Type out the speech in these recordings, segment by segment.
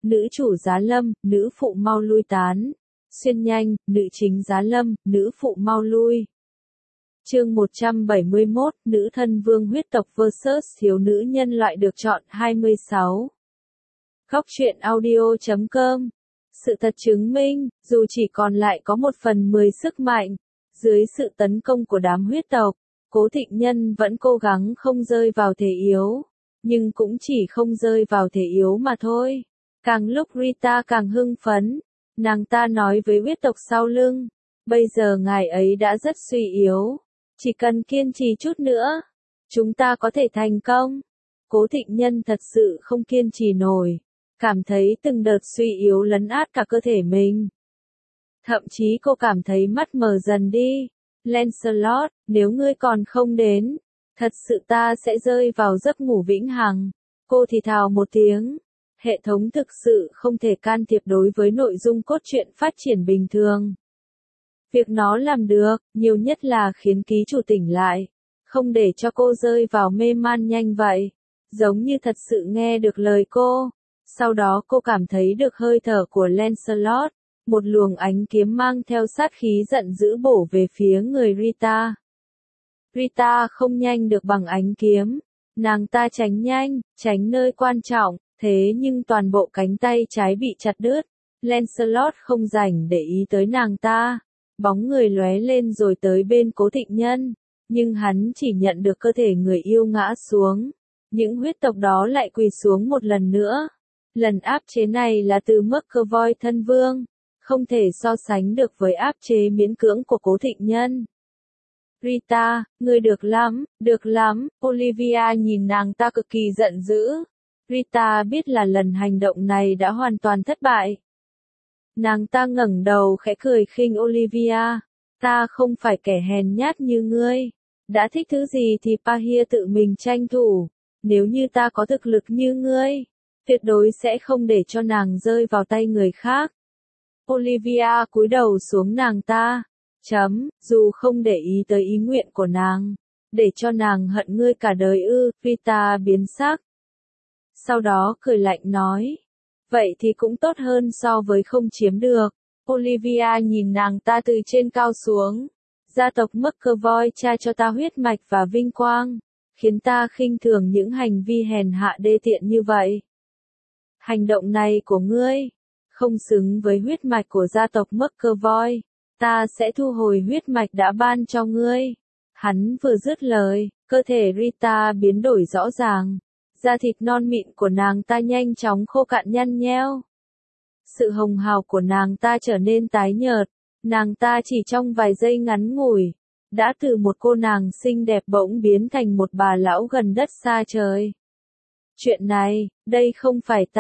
nữ chủ giá lâm, nữ phụ mau lui tán. Xuyên nhanh, nữ chính giá lâm, nữ phụ mau lui. Chương 171, nữ thân vương huyết tộc vs thiếu nữ nhân loại được chọn 26. Góc truyện audio.com. Sự thật chứng minh, dù chỉ còn lại có 1/10 sức mạnh, dưới sự tấn công của đám huyết tộc, Cố Thịnh Nhân vẫn cố gắng không rơi vào thế yếu. Nhưng cũng chỉ không rơi vào thế yếu mà thôi. Càng lúc Rita càng hưng phấn, nàng ta nói với huyết tộc sau lưng, bây giờ ngài ấy đã rất suy yếu, chỉ cần kiên trì chút nữa, chúng ta có thể thành công. Cố Thịnh Nhân thật sự không kiên trì nổi, cảm thấy từng đợt suy yếu lấn át cả cơ thể mình. Thậm chí cô cảm thấy mắt mờ dần đi. Lancelot, nếu ngươi còn không đến, thật sự ta sẽ rơi vào giấc ngủ vĩnh hằng. Cô thì thào một tiếng. Hệ thống thực sự không thể can thiệp đối với nội dung cốt truyện phát triển bình thường. Việc nó làm được, nhiều nhất là khiến ký chủ tỉnh lại, không để cho cô rơi vào mê man nhanh vậy. Giống như thật sự nghe được lời cô. Sau đó cô cảm thấy được hơi thở của Lancelot, một luồng ánh kiếm mang theo sát khí giận dữ bổ về phía người Rita. Rita không nhanh được bằng ánh kiếm, nàng ta tránh nhanh, tránh nơi quan trọng, thế nhưng toàn bộ cánh tay trái bị chặt đứt. Lancelot không rảnh để ý tới nàng ta, bóng người lóe lên rồi tới bên Cố Thịnh Nhân, nhưng hắn chỉ nhận được cơ thể người yêu ngã xuống. Những huyết tộc đó lại quỳ xuống một lần nữa. Lần áp chế này là từ McAvoy thân vương, không thể so sánh được với áp chế miễn cưỡng của Cố Thịnh Nhân. Rita, ngươi được lắm, Olivia nhìn nàng ta cực kỳ giận dữ. Rita biết là lần hành động này đã hoàn toàn thất bại. Nàng ta ngẩng đầu khẽ cười khinh Olivia, ta không phải kẻ hèn nhát như ngươi, đã thích thứ gì thì Pahir tự mình tranh thủ, nếu như ta có thực lực như ngươi, tuyệt đối sẽ không để cho nàng rơi vào tay người khác. Olivia cúi đầu xuống nàng ta, dù không để ý tới ý nguyện của nàng, để cho nàng hận ngươi cả đời ư. Rita biến sắc. Sau đó cười lạnh nói, vậy thì cũng tốt hơn so với không chiếm được. Olivia nhìn nàng ta từ trên cao xuống, gia tộc McAvoy tra cho ta huyết mạch và vinh quang, khiến ta khinh thường những hành vi hèn hạ đê tiện như vậy. Hành động này của ngươi không xứng với huyết mạch của gia tộc McAvoy, ta sẽ thu hồi huyết mạch đã ban cho ngươi. Hắn vừa dứt lời, cơ thể Rita biến đổi rõ ràng, da thịt non mịn của nàng ta nhanh chóng khô cạn nhăn nheo. Sự hồng hào của nàng ta trở nên tái nhợt, nàng ta chỉ trong vài giây ngắn ngủi, đã từ một cô nàng xinh đẹp bỗng biến thành một bà lão gần đất xa trời. Chuyện này, đây không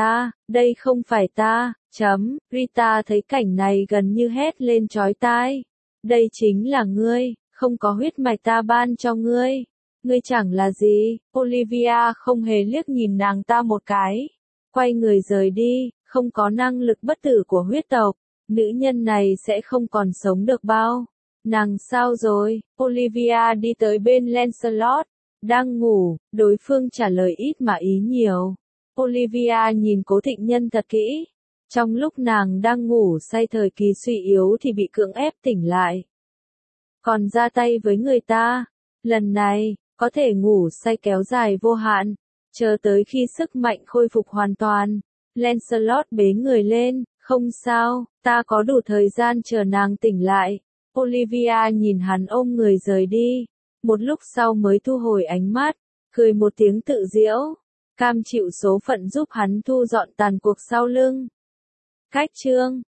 phải ta, Rita thấy cảnh này gần như hét lên chói tai. Đây chính là ngươi, không có huyết mạch ta ban cho ngươi. Ngươi chẳng là gì. Olivia không hề liếc nhìn nàng ta một cái. Quay người rời đi, không có năng lực bất tử của huyết tộc. Nữ nhân này sẽ không còn sống được bao. Nàng sao rồi? Olivia đi tới bên Lancelot. Đang ngủ, đối phương trả lời ít mà ý nhiều. Olivia nhìn Cố Thịnh Nhân thật kỹ. Trong lúc nàng đang ngủ say thời kỳ suy yếu thì bị cưỡng ép tỉnh lại. Còn ra tay với người ta, lần này, có thể ngủ say kéo dài vô hạn, chờ tới khi sức mạnh khôi phục hoàn toàn. Lancelot bế người lên, không sao, ta có đủ thời gian chờ nàng tỉnh lại. Olivia nhìn hắn ôm người rời đi, một lúc sau mới thu hồi ánh mắt, cười một tiếng tự giễu, cam chịu số phận giúp hắn thu dọn tàn cuộc sau lưng. Cách chương